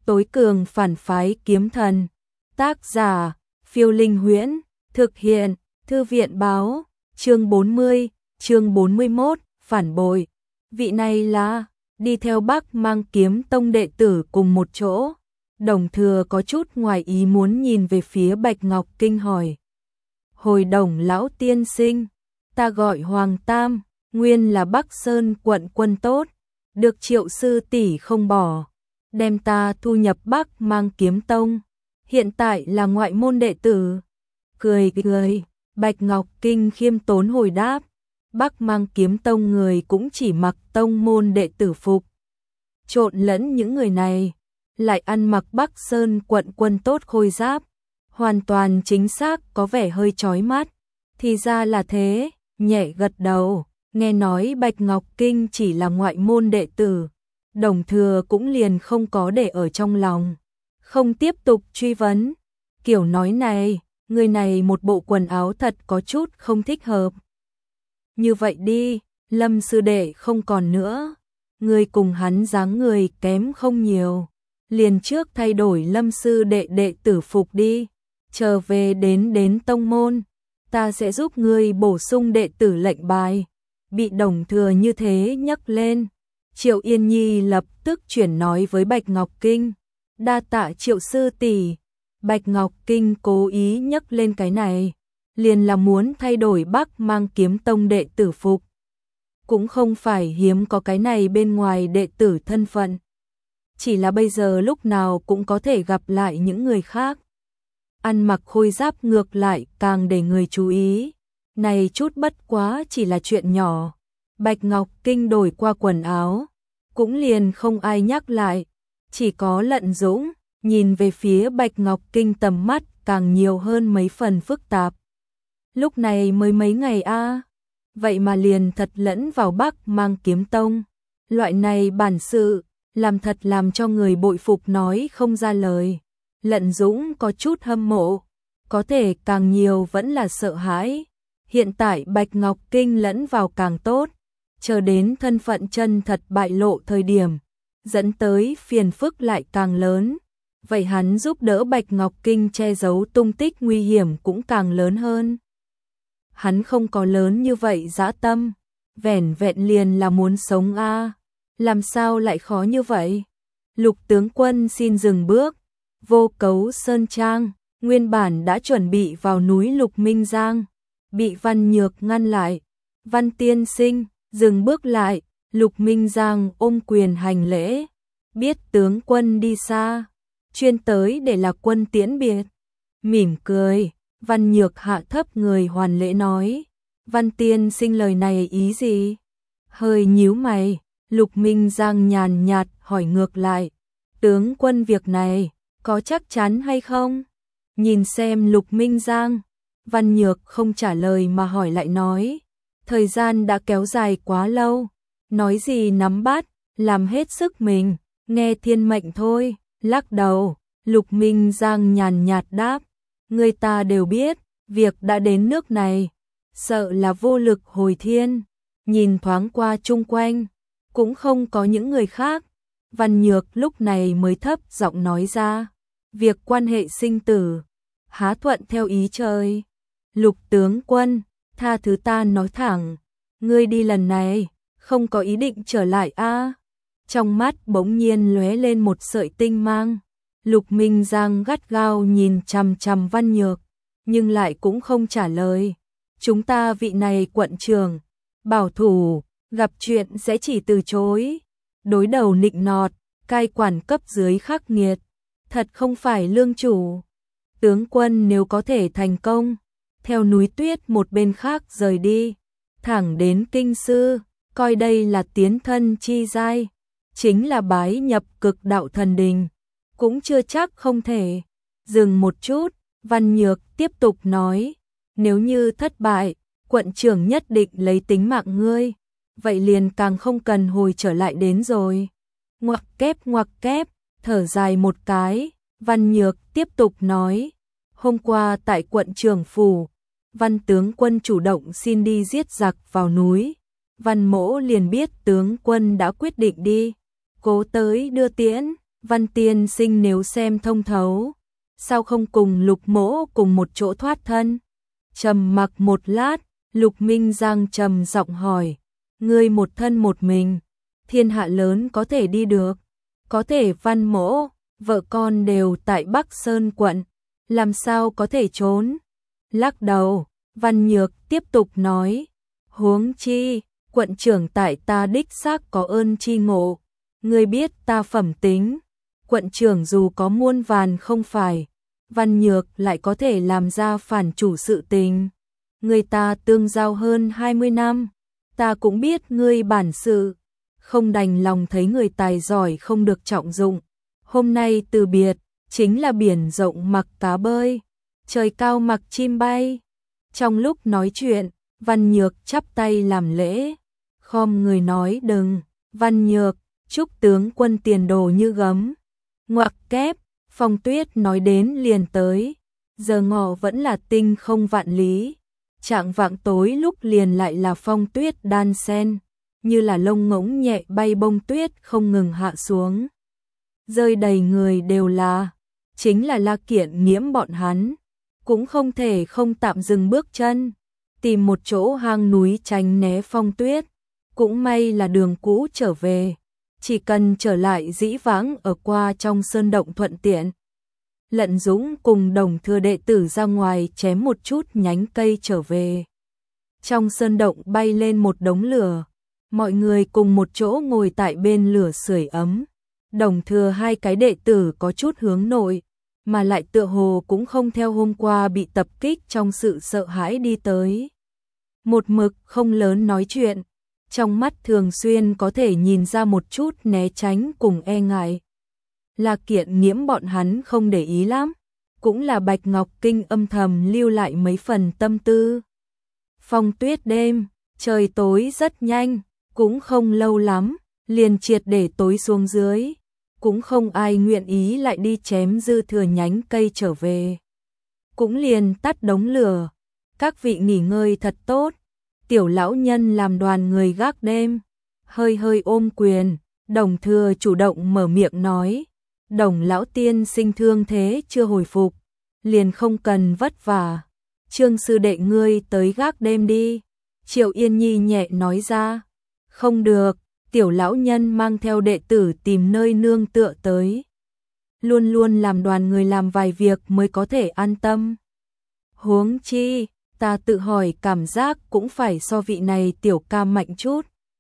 Tối cường phản phái kiếm thần. Tác giả, Phiêu Linh Huyễn. Thực hiện, Thư viện báo. Chương 40, chương 41, phản bội. Vị này là, đi theo Bắc Mang Kiếm Tông đệ tử cùng một chỗ. Đồng Thừa có chút ngoài ý muốn nhìn về phía Bạch Ngọc Kinh hỏi. Hồi Đồng lão tiên sinh, ta gọi Hoàng Tam, nguyên là Bắc Sơn quận quân tốt, được Triệu sư tỷ không bỏ, đem ta thu nhập Bắc Mang Kiếm Tông, hiện tại là ngoại môn đệ tử. Cười, Bạch Ngọc Kinh khiêm tốn hồi đáp, Bắc Mang Kiếm Tông người cũng chỉ mặc tông môn đệ tử phục. Trộn lẫn những người này, lại ăn mặc Bắc Sơn quận quân tốt khôi giáp, hoàn toàn chính xác có vẻ hơi chói mắt. Thì ra là thế, nhẹ gật đầu, nghe nói Bạch Ngọc Kinh chỉ là ngoại môn đệ tử, Đồng Thừa cũng liền không có để ở trong lòng, không tiếp tục truy vấn. Kiểu nói này, người này một bộ quần áo thật có chút không thích hợp. Như vậy đi, Lâm sư đệ không còn nữa, người cùng hắn dáng người kém không nhiều, liền trước thay đổi Lâm sư đệ đệ tử phục đi, trở về đến tông môn, ta sẽ giúp ngươi bổ sung đệ tử lệnh bài. Bị Đồng Thừa như thế nhắc lên, Triệu Yên Nhi lập tức chuyển nói với Bạch Ngọc Kinh, đa tạ Triệu sư tỷ. Bạch Ngọc Kinh cố ý nhắc lên cái này, liền là muốn thay đổi Bắc Mang Kiếm Tông đệ tử phục. Cũng không phải hiếm có cái này bên ngoài đệ tử thân phận, chỉ là bây giờ lúc nào cũng có thể gặp lại những người khác. Ăn mặc khôi giáp ngược lại càng để người chú ý, này chút bất quá chỉ là chuyện nhỏ. Bạch Ngọc Kinh đổi qua quần áo, cũng liền không ai nhắc lại, chỉ có Lận Dũng nhìn về phía Bạch Ngọc Kinh tầm mắt càng nhiều hơn mấy phần phức tạp. Lúc này mới mấy ngày a, vậy mà liền thật lẫn vào Bắc Mang Kiếm Tông, loại này bản sự, làm thật làm cho người bội phục nói không ra lời. Lận Dũng có chút hâm mộ, có thể càng nhiều vẫn là sợ hãi. Hiện tại Bạch Ngọc Kinh lẫn vào càng tốt, chờ đến thân phận chân thật bại lộ thời điểm, dẫn tới phiền phức lại càng lớn. Vậy hắn giúp đỡ Bạch Ngọc Kinh che giấu tung tích nguy hiểm cũng càng lớn hơn. Hắn không có lớn như vậy dã tâm, vẻn vẹn liền là muốn sống a, làm sao lại khó như vậy? Lục tướng quân xin dừng bước. Vô Cấu Sơn Trang, nguyên bản đã chuẩn bị vào núi Lục Minh Giang, bị Văn Nhược ngăn lại. Văn tiên sinh, dừng bước lại. Lục Minh Giang ôm quyền hành lễ, biết tướng quân đi xa, chuyên tới để là quân tiễn biệt. Mỉm cười, Văn Nhược hạ thấp người hoàn lễ nói, Văn tiên sinh lời này ý gì? Hơi nhíu mày, Lục Minh Giang nhàn nhạt hỏi ngược lại, tướng quân việc này có chắc chắn hay không? Nhìn xem Lục Minh Giang, Văn Nhược không trả lời mà hỏi lại nói, thời gian đã kéo dài quá lâu, nói gì nắm bắt, làm hết sức mình, nghe thiên mệnh thôi. Lắc đầu, Lục Minh Giang nhàn nhạt đáp, người ta đều biết, việc đã đến nước này, sợ là vô lực hồi thiên. Nhìn thoáng qua chung quanh, cũng không có những người khác. Văn Nhược lúc này mới thấp giọng nói ra, việc quan hệ sinh tử, há thuận theo ý trời. Lục tướng quân, tha thứ ta nói thẳng, ngươi đi lần này, không có ý định trở lại a? Trong mắt bỗng nhiên lóe lên một sợi tinh mang. Lục Minh Giang gắt gao nhìn chằm chằm Văn Nhược, nhưng lại cũng không trả lời. Chúng ta vị này quận trưởng, bảo thủ, gặp chuyện sẽ chỉ từ chối. Đối đầu nịnh nọt, cai quản cấp dưới khắc nghiệt, thật không phải lương chủ. Tướng quân nếu có thể thành công, theo núi tuyết một bên khác rời đi, thẳng đến kinh sư, coi đây là tiến thân chi giai, chính là bái nhập cực đạo thần đình, cũng chưa chắc không thể. Dừng một chút, Văn Nhược tiếp tục nói, nếu như thất bại, quận trưởng nhất định lấy tính mạng ngươi, vậy liền càng không cần hồi trở lại đến rồi. Ngoặc kép, thở dài một cái, Văn Nhược tiếp tục nói, hôm qua tại quận trưởng phủ, Văn tướng quân chủ động xin đi giết giặc vào núi, Văn mỗ liền biết tướng quân đã quyết định đi, cố tới đưa tiễn, Văn tiên sinh nếu xem thông thấu, sao không cùng Lục Mỗ cùng một chỗ thoát thân? Trầm mặc một lát, Lục Minh Giang trầm giọng hỏi, ngươi một thân một mình, thiên hạ lớn có thể đi được, có thể Văn Mỗ, vợ con đều tại Bắc Sơn quận, làm sao có thể trốn? Lắc đầu, Văn Nhược tiếp tục nói, huống chi, quận trưởng tại ta đích xác có ơn chi ngộ, ngươi biết ta phẩm tính, quận trưởng dù có muôn vàn không phải, Văn Nhược lại có thể làm ra phản chủ sự tình. Người ta tương giao hơn 20 năm, ta cũng biết ngươi bản sự, không đành lòng thấy người tài giỏi không được trọng dụng. Hôm nay từ biệt, chính là biển rộng mặc cá bơi, trời cao mặc chim bay. Trong lúc nói chuyện, Văn Nhược chắp tay làm lễ, khom người nói đừng, Văn Nhược, chúc tướng quân tiền đồ như gấm. Ngoặc kép, Phong Tuyết nói đến liền tới, giờ ngọ vẫn là tinh không vạn lý, chạng vạng tối lúc liền lại là phong tuyết đan sen, như là lông ngỗng nhẹ bay bông tuyết không ngừng hạ xuống. Rơi đầy người đều là, chính là La Kiện Nghiễm bọn hắn, cũng không thể không tạm dừng bước chân, tìm một chỗ hang núi tránh né phong tuyết, cũng may là đường cũ trở về. Chỉ cần trở lại dĩ vãng ở qua trong sơn động thuận tiện. Lận Dũng cùng Đồng Thừa đệ tử ra ngoài chém một chút nhánh cây trở về. Trong sơn động bay lên một đống lửa, mọi người cùng một chỗ ngồi tại bên lửa sưởi ấm. Đồng Thừa hai cái đệ tử có chút hướng nội, mà lại tựa hồ cũng không theo hôm qua bị tập kích trong sự sợ hãi đi tới. Một mực không lớn nói chuyện. Trong mắt thường xuyên có thể nhìn ra một chút né tránh cùng e ngại. La Kiện Nghiễm bọn hắn không để ý lắm, cũng là Bạch Ngọc Kinh âm thầm lưu lại mấy phần tâm tư. Phong tuyết đêm, trời tối rất nhanh, cũng không lâu lắm, liền triệt để tối xuống dưới, cũng không ai nguyện ý lại đi chém dư thừa nhánh cây trở về. Cũng liền tắt đống lửa, các vị nghỉ ngơi thật tốt. Tiểu lão nhân làm đoàn người gác đêm, hơi hơi ôm quyền, Đồng Thừa chủ động mở miệng nói, Đồng lão tiên sinh thương thế chưa hồi phục, liền không cần vất vả, Trương sư đệ ngươi tới gác đêm đi. Triệu Yên Nhi nhẹ nói ra, không được, tiểu lão nhân mang theo đệ tử tìm nơi nương tựa tới. Luôn luôn làm đoàn người làm vài việc mới có thể an tâm. Huống chi, ta tự hỏi cảm giác cũng phải so vị này tiểu ca mạnh chút.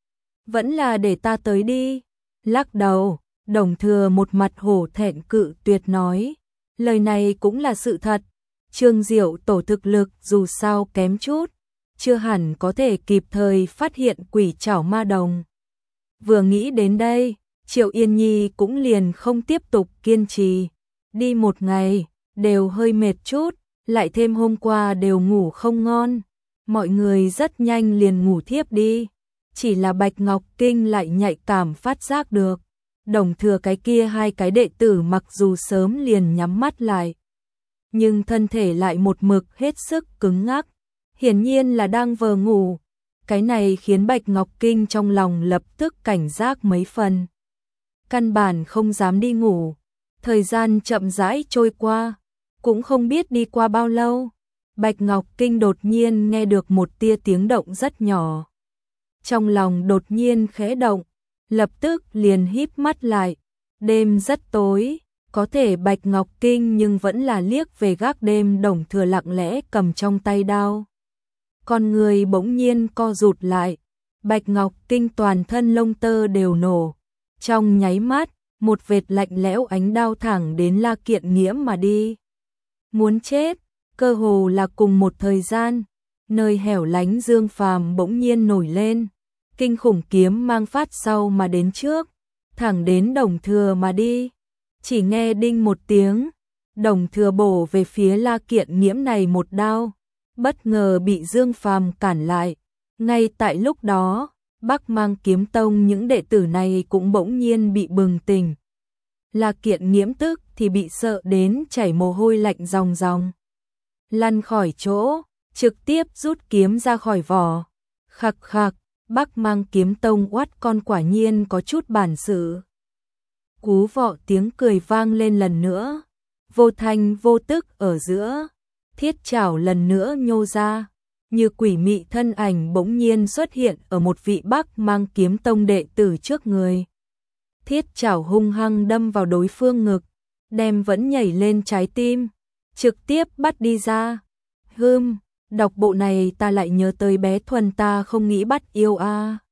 Vẫn là để ta tới đi. Lắc đầu, Đồng Thừa một mặt hổ thẹn cự tuyệt nói. Lời này cũng là sự thật. Trương Diệu tổ thực lực dù sao kém chút, chưa hẳn có thể kịp thời phát hiện quỷ trảo ma đồng. Vừa nghĩ đến đây, Triệu Yên Nhi cũng liền không tiếp tục kiên trì. Đi một ngày, đều hơi mệt chút. Lại thêm hôm qua đều ngủ không ngon, mọi người rất nhanh liền ngủ thiếp đi. Chỉ là Bạch Ngọc Kinh lại nhạy cảm phát giác được. Đồng Thừa cái kia hai cái đệ tử mặc dù sớm liền nhắm mắt lại, nhưng thân thể lại một mực hết sức cứng ngắc, hiển nhiên là đang vờ ngủ. Cái này khiến Bạch Ngọc Kinh trong lòng lập tức cảnh giác mấy phần. Căn bản không dám đi ngủ, thời gian chậm rãi trôi qua. Cũng không biết đi qua bao lâu, Bạch Ngọc Kinh đột nhiên nghe được một tia tiếng động rất nhỏ. Trong lòng đột nhiên khẽ động, lập tức liền híp mắt lại. Đêm rất tối, có thể Bạch Ngọc Kinh nhưng vẫn là liếc về gác đêm. Đồng Thừa lặng lẽ cầm trong tay đao. Con người bỗng nhiên co rụt lại, Bạch Ngọc Kinh toàn thân lông tơ đều nổ. Trong nháy mắt, một vệt lạnh lẽo ánh đao thẳng đến La Kiện Nghiễm mà đi. Muốn chết, cơ hồ là cùng một thời gian, nơi hẻo lánh Dương Phàm bỗng nhiên nổi lên, kinh khủng kiếm mang phát sau mà đến trước, thẳng đến Đồng Thừa mà đi. Chỉ nghe đinh một tiếng, Đồng Thừa bổ về phía La Kiện Nghiễm này một đao, bất ngờ bị Dương Phàm cản lại. Ngay tại lúc đó, Bắc Mang Kiếm Tông những đệ tử này cũng bỗng nhiên bị bừng tỉnh. La Kiện Nghiễm tức thì bị sợ đến chảy mồ hôi lạnh ròng ròng. Lăn khỏi chỗ, trực tiếp rút kiếm ra khỏi vỏ. Khặc khặc, Bắc Mang Kiếm Tông oát con quả nhiên có chút bản sự. cú vọ tiếng cười vang lên lần nữa, vô thanh vô tức ở giữa, thiết chảo lần nữa nhô ra, như quỷ mị thân ảnh bỗng nhiên xuất hiện ở một vị Bắc Mang kiếm tông đệ tử trước người. Thiết chảo hung hăng đâm vào đối phương ngực, đem vẫn nhảy lên trái tim, trực tiếp bắt đi ra. Đọc bộ này ta lại nhớ tới bé Thuần ta không nghĩ bắt yêu a.